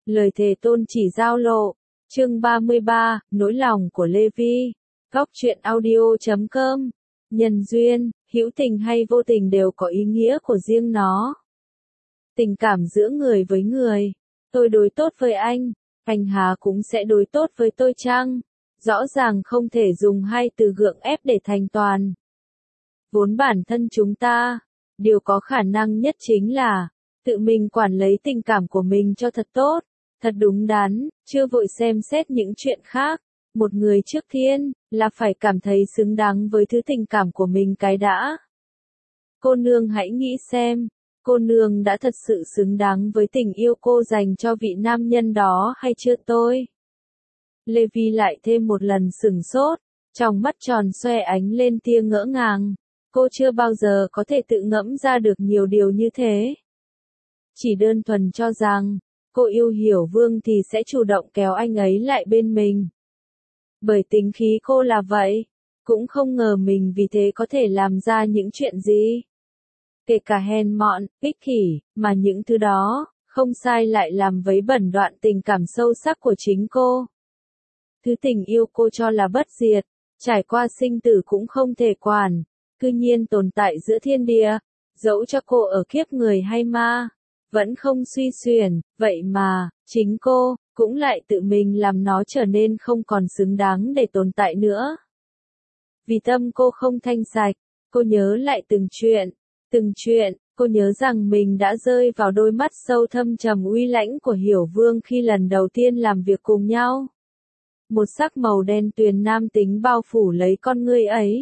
Lời thề tôn chỉ giao lộ. Chương 33, nỗi lòng của Lê Vi. Góc truyện audio.com. Nhân duyên, hữu tình hay vô tình đều có ý nghĩa của riêng nó. Tình cảm giữa người với người. Tôi đối tốt với anh há cũng sẽ đối tốt với tôi chăng? Rõ ràng không thể dùng hai từ gượng ép để thành toàn. Vốn bản thân chúng ta, điều có khả năng nhất chính là tự mình quản lấy tình cảm của mình cho thật tốt, thật đúng đắn, chưa vội xem xét những chuyện khác. Một người trước tiên là phải cảm thấy xứng đáng với thứ tình cảm của mình cái đã. Cô nương hãy nghĩ xem, cô nương đã thật sự xứng đáng với tình yêu cô dành cho vị nam nhân đó hay chưa tôi? Lê Vi lại thêm một lần sửng sốt, trong mắt tròn xoe ánh lên tia ngỡ ngàng. Cô chưa bao giờ có thể tự ngẫm ra được nhiều điều như thế. Chỉ đơn thuần cho rằng, cô yêu Hiểu Vương thì sẽ chủ động kéo anh ấy lại bên mình. Bởi tính khí cô là vậy, cũng không ngờ mình vì thế có thể làm ra những chuyện gì. Kể cả hèn mọn, ích kỷ, mà những thứ đó, không sai lại làm vấy bẩn đoạn tình cảm sâu sắc của chính cô. Thứ tình yêu cô cho là bất diệt, trải qua sinh tử cũng không thể quản, cư nhiên tồn tại giữa thiên địa, dẫu cho cô ở kiếp người hay ma, vẫn không suy xuyển, vậy mà, chính cô, cũng lại tự mình làm nó trở nên không còn xứng đáng để tồn tại nữa. Vì tâm cô không thanh sạch, cô nhớ lại từng chuyện, cô nhớ rằng mình đã rơi vào đôi mắt sâu thâm trầm uy lãnh của Hiểu Vương khi lần đầu tiên làm việc cùng nhau. Một sắc màu đen tuyền nam tính bao phủ lấy con ngươi ấy.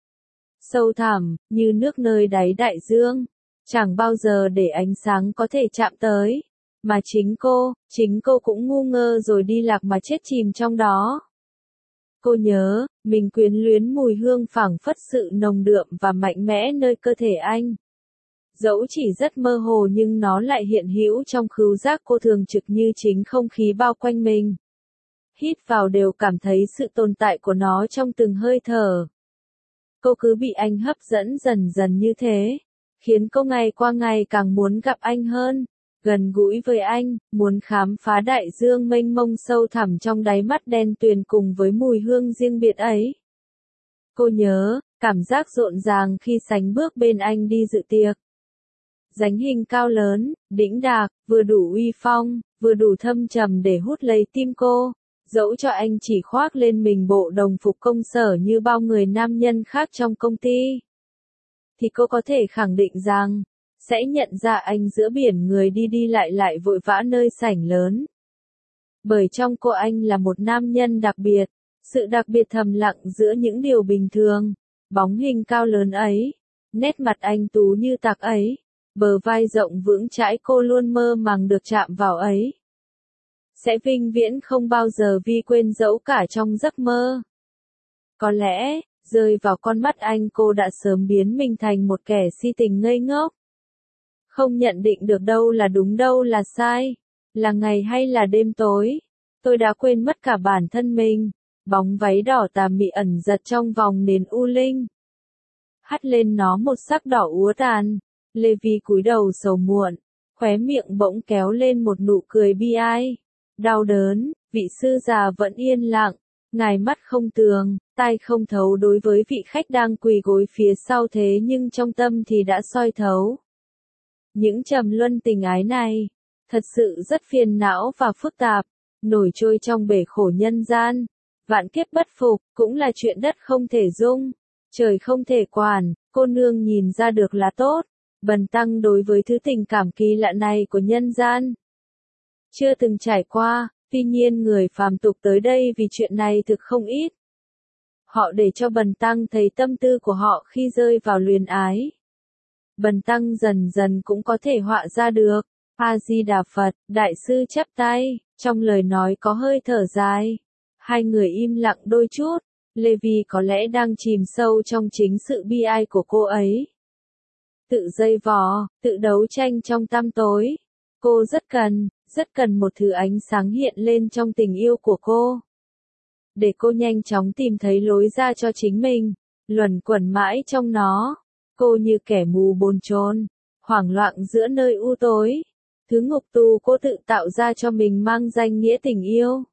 Sâu thẳm, như nước nơi đáy đại dương, chẳng bao giờ để ánh sáng có thể chạm tới, mà chính cô cũng ngu ngơ rồi đi lạc mà chết chìm trong đó. Cô nhớ, mình quyến luyến mùi hương phảng phất sự nồng đượm và mạnh mẽ nơi cơ thể anh. Dẫu chỉ rất mơ hồ nhưng nó lại hiện hữu trong khứu giác cô thường trực như chính không khí bao quanh mình. Hít vào đều cảm thấy sự tồn tại của nó trong từng hơi thở. Cô cứ bị anh hấp dẫn dần dần như thế, khiến cô ngày qua ngày càng muốn gặp anh hơn, gần gũi với anh, muốn khám phá đại dương mênh mông sâu thẳm trong đáy mắt đen tuyền cùng với mùi hương riêng biệt ấy. Cô nhớ, cảm giác rộn ràng khi sánh bước bên anh đi dự tiệc. Dáng hình cao lớn, đĩnh đạc, vừa đủ uy phong, vừa đủ thâm trầm để hút lấy tim cô. Dẫu cho anh chỉ khoác lên mình bộ đồng phục công sở như bao người nam nhân khác trong công ty, thì cô có thể khẳng định rằng, sẽ nhận ra anh giữa biển người đi đi lại vội vã nơi sảnh lớn. Bởi trong cô anh là một nam nhân đặc biệt, sự đặc biệt thầm lặng giữa những điều bình thường, bóng hình cao lớn ấy, nét mặt anh tú như tạc ấy, bờ vai rộng vững chãi cô luôn mơ màng được chạm vào ấy. Sẽ vinh viễn không bao giờ Vi quên dẫu cả trong giấc mơ. Có lẽ, rơi vào con mắt anh cô đã sớm biến mình thành một kẻ si tình ngây ngốc. Không nhận định được đâu là đúng đâu là sai, là ngày hay là đêm tối. Tôi đã quên mất cả bản thân mình, bóng váy đỏ tà mị ẩn giật trong vòng nến u linh. Hắt lên nó một sắc đỏ úa tàn, Lê Vi cúi đầu sầu muộn, khóe miệng bỗng kéo lên một nụ cười bi ai. Đau đớn, vị sư già vẫn yên lặng, ngài mắt không tường, tai không thấu đối với vị khách đang quỳ gối phía sau thế nhưng trong tâm thì đã soi thấu. Những trầm luân tình ái này, thật sự rất phiền não và phức tạp, nổi trôi trong bể khổ nhân gian. Vạn kiếp bất phục, cũng là chuyện đất không thể dung, trời không thể quản, cô nương nhìn ra được là tốt, bần tăng đối với thứ tình cảm kỳ lạ này của nhân gian. Chưa từng trải qua, tuy nhiên người phàm tục tới đây vì chuyện này thực không ít. Họ để cho bần tăng thấy tâm tư của họ khi rơi vào luyến ái. Bần tăng dần dần cũng có thể họa ra được. A-di-đà Phật, đại sư chắp tay, trong lời nói có hơi thở dài. Hai người im lặng đôi chút, Lê Vi có lẽ đang chìm sâu trong chính sự bi ai của cô ấy. Tự dây vò, tự đấu tranh trong tăm tối. Cô rất cần một thứ ánh sáng hiện lên trong tình yêu của cô. Để cô nhanh chóng tìm thấy lối ra cho chính mình, luẩn quẩn mãi trong nó. Cô như kẻ mù bồn chồn, hoảng loạn giữa nơi u tối. Thứ ngục tù cô tự tạo ra cho mình mang danh nghĩa tình yêu.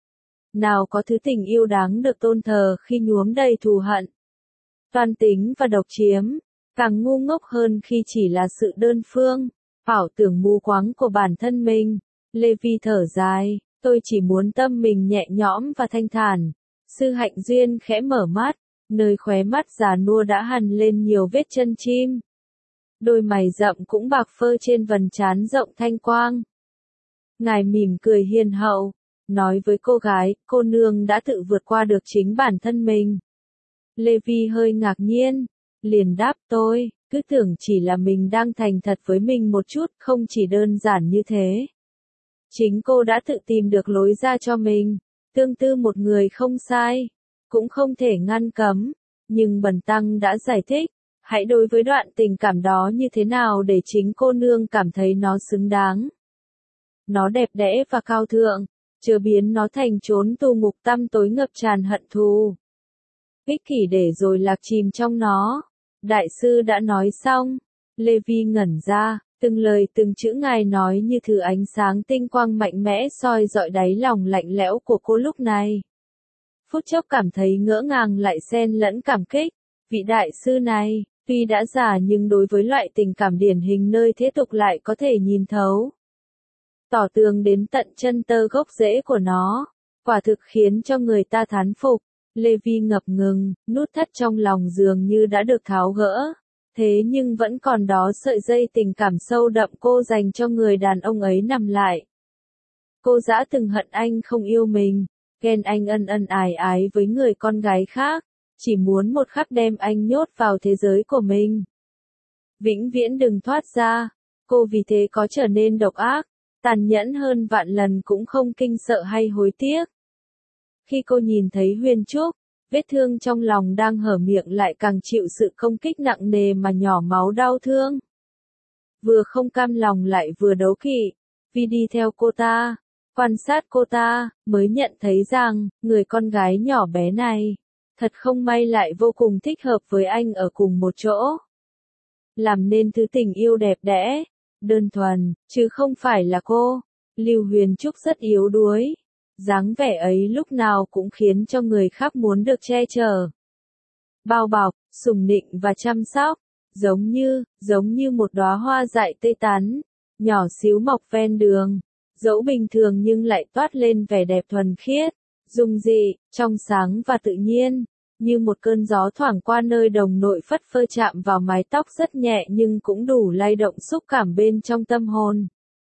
Nào có thứ tình yêu đáng được tôn thờ khi nhuốm đầy thù hận, toan tính và độc chiếm, càng ngu ngốc hơn khi chỉ là sự đơn phương, ảo tưởng mù quáng của bản thân mình. Levi thở dài, tôi chỉ muốn tâm mình nhẹ nhõm và thanh thản. Sư Hạnh Duyên khẽ mở mắt, nơi khóe mắt già nua đã hằn lên nhiều vết chân chim. Đôi mày rậm cũng bạc phơ trên vầng trán rộng thanh quang. Ngài mỉm cười hiền hậu, nói với cô gái, cô nương đã tự vượt qua được chính bản thân mình. Levi hơi ngạc nhiên, liền đáp tôi, cứ tưởng chỉ là mình đang thành thật với mình một chút, không chỉ đơn giản như thế. Chính cô đã tự tìm được lối ra cho mình, tương tư một người không sai, cũng không thể ngăn cấm, nhưng Bần Tăng đã giải thích, hãy đối với đoạn tình cảm đó như thế nào để chính cô nương cảm thấy nó xứng đáng. Nó đẹp đẽ và cao thượng, chớ biến nó thành chốn tù ngục tăm tối ngập tràn hận thù. Ích kỷ để rồi lạc chìm trong nó. Đại sư đã nói xong. Levi ngẩn ra, từng lời từng chữ ngài nói như thứ ánh sáng tinh quang mạnh mẽ soi dọi đáy lòng lạnh lẽo của cô lúc này. Phút chốc cảm thấy ngỡ ngàng lại xen lẫn cảm kích. Vị đại sư này, tuy đã già nhưng đối với loại tình cảm điển hình nơi thế tục lại có thể nhìn thấu. Tỏ tường đến tận chân tơ gốc rễ của nó, quả thực khiến cho người ta thán phục. Levi ngập ngừng, nút thắt trong lòng dường như đã được tháo gỡ. Thế nhưng vẫn còn đó sợi dây tình cảm sâu đậm cô dành cho người đàn ông ấy nằm lại. Cô dã từng hận anh không yêu mình, ghen anh ân ân ái ái với người con gái khác, chỉ muốn một khắc đem anh nhốt vào thế giới của mình. Vĩnh viễn đừng thoát ra, cô vì thế có trở nên độc ác, tàn nhẫn hơn vạn lần cũng không kinh sợ hay hối tiếc. Khi cô nhìn thấy Huyền Trúc, vết thương trong lòng đang hở miệng lại càng chịu sự công kích nặng nề mà nhỏ máu đau thương. Vừa không cam lòng lại vừa đố kỵ, vì đi theo cô ta, quan sát cô ta, mới nhận thấy rằng, người con gái nhỏ bé này, thật không may lại vô cùng thích hợp với anh ở cùng một chỗ. Làm nên thứ tình yêu đẹp đẽ, đơn thuần, chứ không phải là cô. Lưu Huyền Trúc rất yếu đuối. Dáng vẻ ấy lúc nào cũng khiến cho người khác muốn được che chở, bao bọc, sủng nịnh và chăm sóc, giống như một đóa hoa dại tươi tắn, nhỏ xíu mọc ven đường, dẫu bình thường nhưng lại toát lên vẻ đẹp thuần khiết, dung dị, trong sáng và tự nhiên, như một cơn gió thoảng qua nơi đồng nội phất phơ chạm vào mái tóc rất nhẹ nhưng cũng đủ lay động xúc cảm bên trong tâm hồn.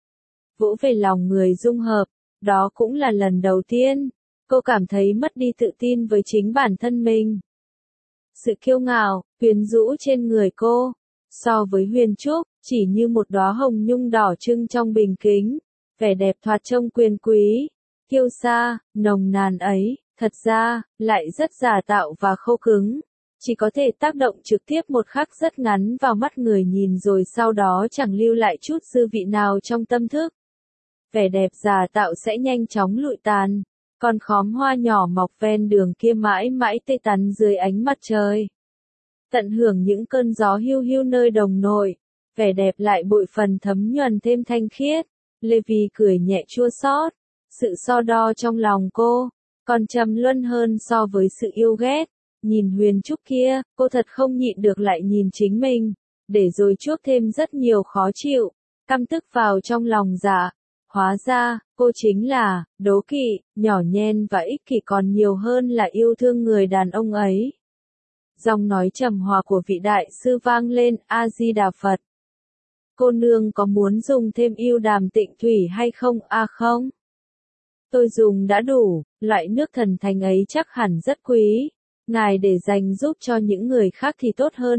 Vỗ về lòng người dung hợp. Đó cũng là lần đầu tiên, cô cảm thấy mất đi tự tin với chính bản thân mình. Sự kiêu ngạo, quyến rũ trên người cô, so với Huyền Trúc, chỉ như một đóa hồng nhung đỏ trưng trong bình kính, vẻ đẹp thoạt trông quyền quý, kiêu sa, nồng nàn ấy, thật ra, lại rất giả tạo và khô cứng, chỉ có thể tác động trực tiếp một khắc rất ngắn vào mắt người nhìn rồi sau đó chẳng lưu lại chút dư vị nào trong tâm thức. Vẻ đẹp giả tạo sẽ nhanh chóng lụi tàn, còn khóm hoa nhỏ mọc ven đường kia mãi mãi tê tắn dưới ánh mặt trời. Tận hưởng những cơn gió hiu hiu nơi đồng nội, vẻ đẹp lại bội phần thấm nhuần thêm thanh khiết. Levi cười nhẹ chua xót, sự so đo trong lòng cô, còn trầm luân hơn so với sự yêu ghét. Nhìn Huyền Trúc kia, cô thật không nhịn được lại nhìn chính mình, để rồi chuốc thêm rất nhiều khó chịu, căm tức vào trong lòng dạ. Hóa ra, cô chính là, đố kỵ, nhỏ nhen và ích kỷ còn nhiều hơn là yêu thương người đàn ông ấy. Giọng nói trầm hòa của vị đại sư vang lên, A-di-đà Phật. Cô nương có muốn dùng thêm yêu đàm tịnh thủy hay không? Không. Tôi dùng đã đủ, loại nước thần thánh ấy chắc hẳn rất quý. Ngài để dành giúp cho những người khác thì tốt hơn,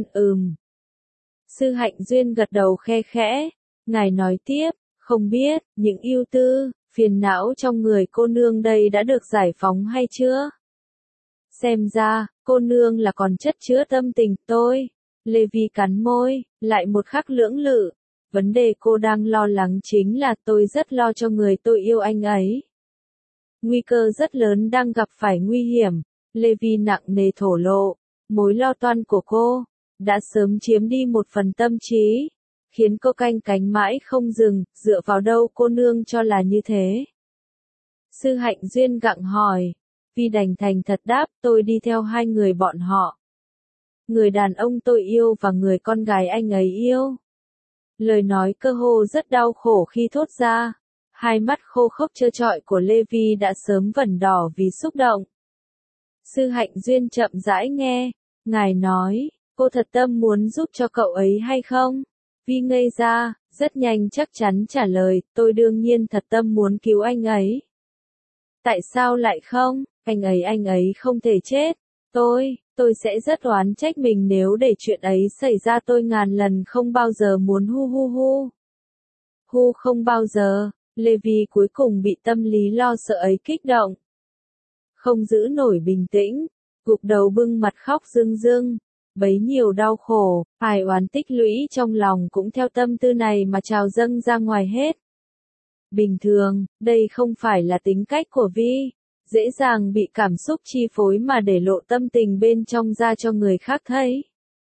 Sư Hạnh Duyên gật đầu khe khẽ. Ngài nói tiếp. Không biết, những ưu tư, phiền não trong người cô nương đây đã được giải phóng hay chưa? Xem ra, cô nương là còn chất chứa tâm tình tôi. Levi cắn môi, lại một khắc lưỡng lự. Vấn đề cô đang lo lắng chính là tôi rất lo cho người tôi yêu anh ấy. Nguy cơ rất lớn đang gặp phải nguy hiểm. Levi nặng nề thổ lộ. Mối lo toan của cô đã sớm chiếm đi một phần tâm trí. khiến cô canh cánh mãi không dừng, dựa vào đâu cô nương cho là như thế? Sư Hạnh Duyên gặng hỏi. Vi đành thành thật đáp, tôi đi theo hai người bọn họ. Người đàn ông tôi yêu và người con gái anh ấy yêu. Lời nói cơ hồ rất đau khổ khi thốt ra. Hai mắt khô khốc trơ trọi của Lê Vi đã sớm vẩn đỏ vì xúc động. Sư Hạnh Duyên chậm rãi nghe. Ngài nói, cô thật tâm muốn giúp cho cậu ấy hay không? Vi ngây ra, rất nhanh chắc chắn trả lời, tôi đương nhiên thật tâm muốn cứu anh ấy. Tại sao lại không? Anh ấy không thể chết. Tôi sẽ rất oán trách mình nếu để chuyện ấy xảy ra, tôi ngàn lần không bao giờ muốn không bao giờ. Lê Vi cuối cùng bị tâm lý lo sợ ấy kích động. Không giữ nổi bình tĩnh, gục đầu bưng mặt khóc rưng rưng. Bấy nhiều đau khổ, ai oán tích lũy trong lòng cũng theo tâm tư này mà trào dâng ra ngoài hết. Bình thường, đây không phải là tính cách của Vi, dễ dàng bị cảm xúc chi phối mà để lộ tâm tình bên trong ra cho người khác thấy.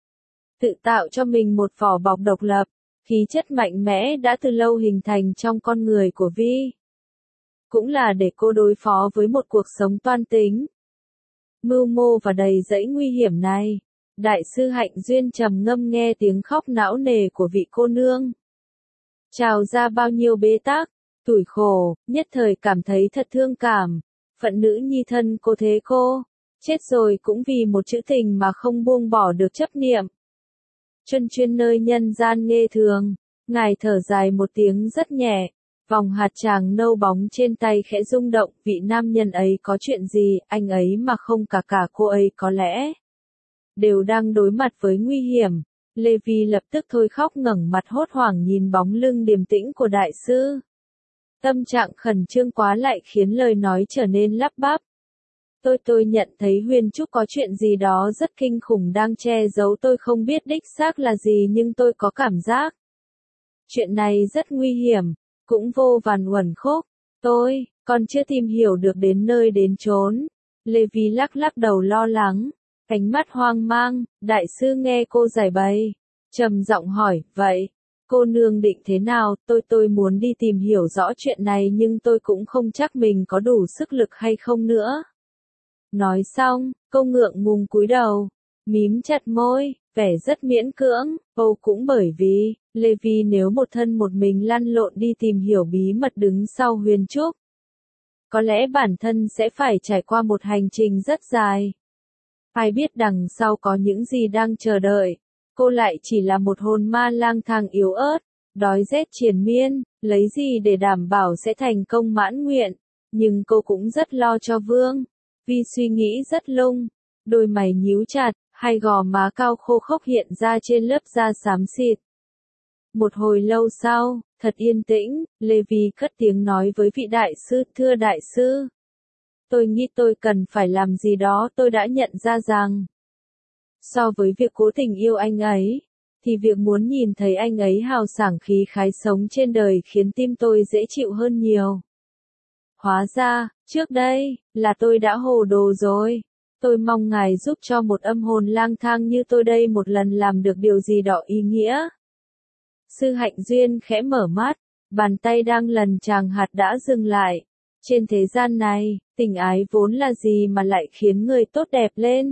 Tự tạo cho mình một vỏ bọc độc lập, khí chất mạnh mẽ đã từ lâu hình thành trong con người của Vi. Cũng là để cô đối phó với một cuộc sống toan tính, mưu mô và đầy rẫy nguy hiểm này. Đại sư Hạnh Duyên trầm ngâm nghe tiếng khóc não nề của vị cô nương. Trào ra bao nhiêu bế tắc, tủi khổ, nhất thời cảm thấy thật thương cảm. Phận nữ nhi thân cô thế cô, chết rồi cũng vì một chữ tình mà không buông bỏ được chấp niệm. Chân chuyên nơi nhân gian nghe thường, ngài thở dài một tiếng rất nhẹ, vòng hạt tràng nâu bóng trên tay khẽ rung động, vị nam nhân ấy có chuyện gì, anh ấy mà không cả cô ấy có lẽ đều đang đối mặt với nguy hiểm. Lê Vi lập tức thôi khóc ngẩng mặt hốt hoảng nhìn bóng lưng điềm tĩnh của đại sư. Tâm trạng khẩn trương quá lại khiến lời nói trở nên lắp bắp. Tôi nhận thấy Huyền Trúc có chuyện gì đó rất kinh khủng đang che giấu, tôi không biết đích xác là gì nhưng tôi có cảm giác. Chuyện này rất nguy hiểm, cũng vô vàn uẩn khúc. Tôi còn chưa tìm hiểu được đến nơi đến chốn. Lê Vi lắc đầu lo lắng, ánh mắt hoang mang. Đại sư nghe cô giải bày, trầm giọng hỏi, vậy cô nương định thế nào? Tôi muốn đi tìm hiểu rõ chuyện này nhưng tôi cũng không chắc mình có đủ sức lực hay không nữa. Nói xong, cô ngượng ngùng cúi đầu, mím chặt môi, vẻ rất miễn cưỡng. Cũng bởi vì, Lê Vi nếu một thân một mình lăn lộn đi tìm hiểu bí mật đứng sau Huyền Trúc, có lẽ bản thân sẽ phải trải qua một hành trình rất dài. Ai biết đằng sau có những gì đang chờ đợi. Cô lại chỉ là một hồn ma lang thang yếu ớt, đói rét triền miên, lấy gì để đảm bảo sẽ thành công mãn nguyện. Nhưng cô cũng rất lo cho Vương. Vi suy nghĩ rất lung, đôi mày nhíu chặt, hai gò má cao khô khốc hiện ra trên lớp da xám xịt. Một hồi lâu sau, thật yên tĩnh, Lê Vi cất tiếng nói với vị đại sư, thưa đại sư. Tôi nghĩ tôi cần phải làm gì đó, tôi đã nhận ra rằng, so với việc cố tình yêu anh ấy, thì việc muốn nhìn thấy anh ấy hào sảng khí khái sống trên đời khiến tim tôi dễ chịu hơn nhiều. Hóa ra, trước đây, là tôi đã hồ đồ rồi. Tôi mong ngài giúp cho một âm hồn lang thang như tôi đây một lần làm được điều gì đó ý nghĩa. Sư Hạnh Duyên khẽ mở mắt, bàn tay đang lần tràng hạt đã dừng lại. Trên thế gian này, tình ái vốn là gì mà lại khiến người tốt đẹp lên?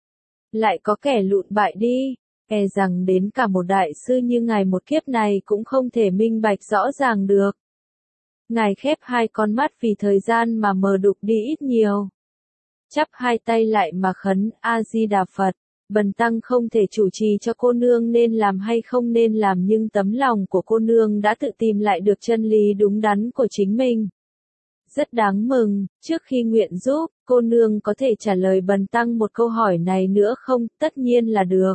Lại có kẻ lụn bại đi, e rằng đến cả một đại sư như ngài một kiếp này cũng không thể minh bạch rõ ràng được. Ngài khép hai con mắt vì thời gian mà mờ đục đi ít nhiều. Chắp hai tay lại mà khấn, A-di-đà Phật, bần tăng không thể chủ trì cho cô nương nên làm hay không nên làm nhưng tấm lòng của cô nương đã tự tìm lại được chân lý đúng đắn của chính mình. Rất đáng mừng, trước khi nguyện giúp, cô nương có thể trả lời bần tăng một câu hỏi này nữa không? Tất nhiên là được.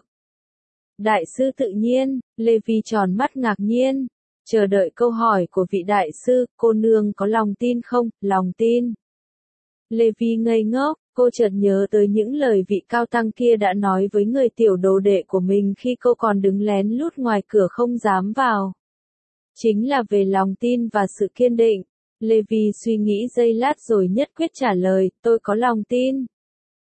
Đại sư tự nhiên, Lê Vi tròn mắt ngạc nhiên, chờ đợi câu hỏi của vị đại sư, cô nương có lòng tin không? Lòng tin. Lê Vi ngây ngốc, cô chợt nhớ tới những lời vị cao tăng kia đã nói với người tiểu đồ đệ của mình khi cô còn đứng lén lút ngoài cửa không dám vào. Chính là về lòng tin và sự kiên định. Lê Vi suy nghĩ giây lát rồi nhất quyết trả lời, tôi có lòng tin.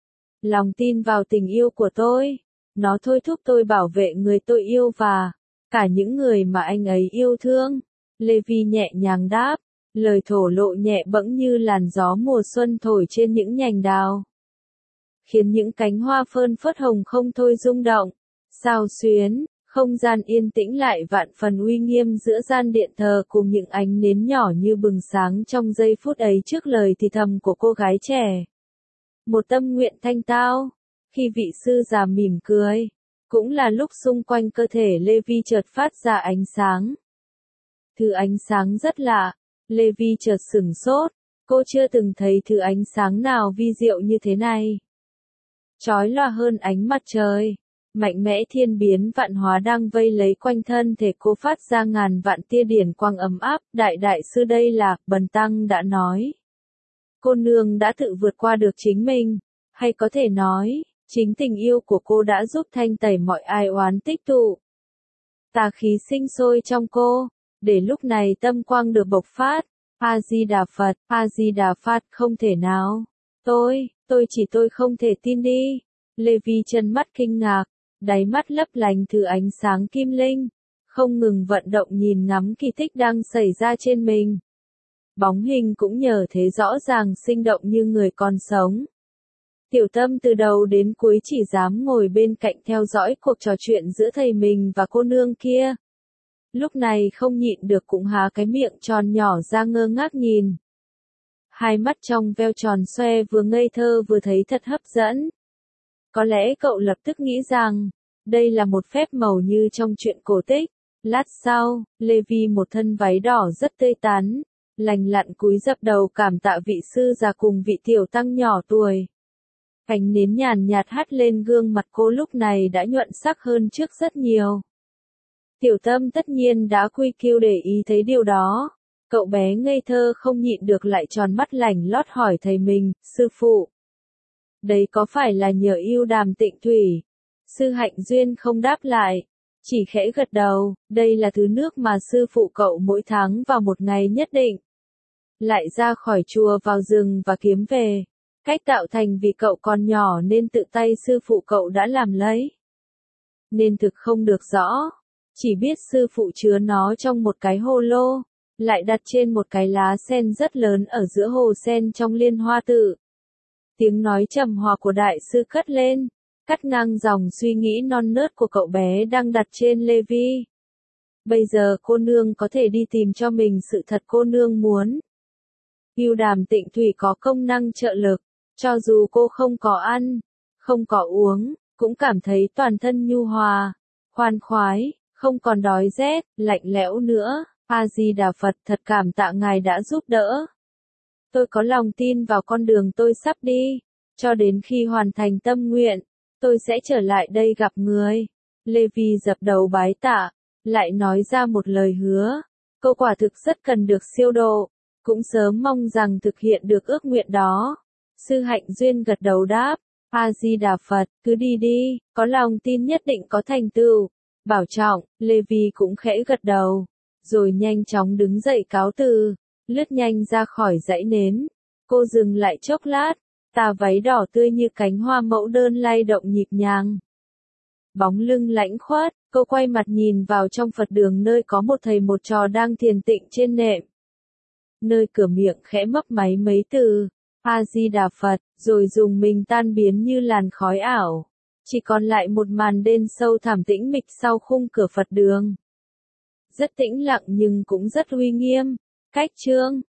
Lòng tin vào tình yêu của tôi. Nó thôi thúc tôi bảo vệ người tôi yêu và Cả những người mà anh ấy yêu thương. Levi nhẹ nhàng đáp, lời thổ lộ nhẹ bẫng như làn gió mùa xuân thổi trên những nhành đào, khiến những cánh hoa phơn phớt hồng không thôi rung động. Xao xuyến, không gian yên tĩnh lại vạn phần uy nghiêm giữa gian điện thờ cùng những ánh nến nhỏ như bừng sáng trong giây phút ấy trước lời thì thầm của cô gái trẻ. Một tâm nguyện thanh tao. Khi vị sư già mỉm cười, cũng là lúc xung quanh cơ thể Levi chợt phát ra ánh sáng. Thứ ánh sáng rất lạ. Levi chợt sửng sốt. Cô chưa từng thấy thứ ánh sáng nào vi diệu như thế này. Chói lòa hơn ánh mặt trời. Mạnh mẽ thiên biến vạn hóa đang vây lấy quanh thân thể cô, phát ra ngàn vạn tia điển quang ấm áp. Đại sư đây là, Bần tăng đã nói. Cô nương đã tự vượt qua được chính mình. Hay có thể nói, chính tình yêu của cô đã giúp thanh tẩy mọi ai oán tích tụ. Tà khí sinh sôi trong cô, để lúc này tâm quang được bộc phát. A-di-đà Phật, A-di-đà Phật, không thể nào. Tôi không thể tin đi. Levi chân mắt kinh ngạc, đáy mắt lấp lánh thứ ánh sáng kim linh, không ngừng vận động nhìn ngắm kỳ tích đang xảy ra trên mình. Bóng hình cũng nhờ thế rõ ràng sinh động như người còn sống. Tiểu Tâm từ đầu đến cuối chỉ dám ngồi bên cạnh theo dõi cuộc trò chuyện giữa thầy mình và cô nương kia. Lúc này không nhịn được cũng há cái miệng tròn nhỏ ra ngơ ngác nhìn. Hai mắt trong veo tròn xoe vừa ngây thơ vừa thấy thật hấp dẫn. Có lẽ cậu lập tức nghĩ rằng, đây là một phép màu như trong truyện cổ tích. Lát sau, Levi một thân váy đỏ rất tươi tắn, lành lặn cúi dập đầu cảm tạ vị sư già cùng vị tiểu tăng nhỏ tuổi. Ánh nến nhàn nhạt hắt lên gương mặt cô lúc này đã nhuận sắc hơn trước rất nhiều. Tiểu Tâm tất nhiên đã quy kiu để ý thấy điều đó. Cậu bé ngây thơ không nhịn được lại tròn mắt lảnh lót hỏi thầy mình, sư phụ. Đấy có phải là nhờ yêu Đàm Tịnh Thủy? Sư Hạnh Duyên không đáp lại, chỉ khẽ gật đầu, đây là thứ nước mà sư phụ cậu mỗi tháng vào một ngày nhất định. Lại ra khỏi chùa vào rừng và kiếm về. Cách tạo thành vì cậu còn nhỏ nên tự tay sư phụ cậu đã làm lấy. Nên thực không được rõ, chỉ biết sư phụ chứa nó trong một cái hồ lô, lại đặt trên một cái lá sen rất lớn ở giữa hồ sen trong Liên Hoa Tự. Tiếng nói trầm hòa của đại sư cất lên, cắt ngang dòng suy nghĩ non nớt của cậu bé đang đặt trên Levi. Bây giờ cô nương có thể đi tìm cho mình sự thật cô nương muốn. Yêu Đàm Tịnh Thủy có công năng trợ lực, cho dù cô không có ăn, không có uống, cũng cảm thấy toàn thân nhu hòa, khoan khoái, không còn đói rét, lạnh lẽo nữa. A-di-đà Phật, thật cảm tạ ngài đã giúp đỡ. Tôi có lòng tin vào con đường tôi sắp đi, cho đến khi hoàn thành tâm nguyện, tôi sẽ trở lại đây gặp người. Levi dập đầu bái tạ, lại nói ra một lời hứa. Cô quả thực rất cần được siêu độ, cũng sớm mong rằng thực hiện được ước nguyện đó. Sư Hạnh Duyên gật đầu đáp, A-di-đà Phật, cứ đi đi, có lòng tin nhất định có thành tựu. Bảo trọng, Levi cũng khẽ gật đầu, rồi nhanh chóng đứng dậy cáo từ, lướt nhanh ra khỏi dãy nến. Cô dừng lại chốc lát, tà váy đỏ tươi như cánh hoa mẫu đơn lay động nhịp nhàng. Bóng lưng lãnh khoát, cô quay mặt nhìn vào trong Phật đường nơi có một thầy một trò đang thiền tịnh trên nệm. Nơi cửa miệng khẽ mấp máy mấy từ, A-di-đà Phật, rồi dùng mình tan biến như làn khói ảo. Chỉ còn lại một màn đen sâu thẳm tĩnh mịch sau khung cửa Phật đường. Rất tĩnh lặng nhưng cũng rất uy nghiêm. Cách chương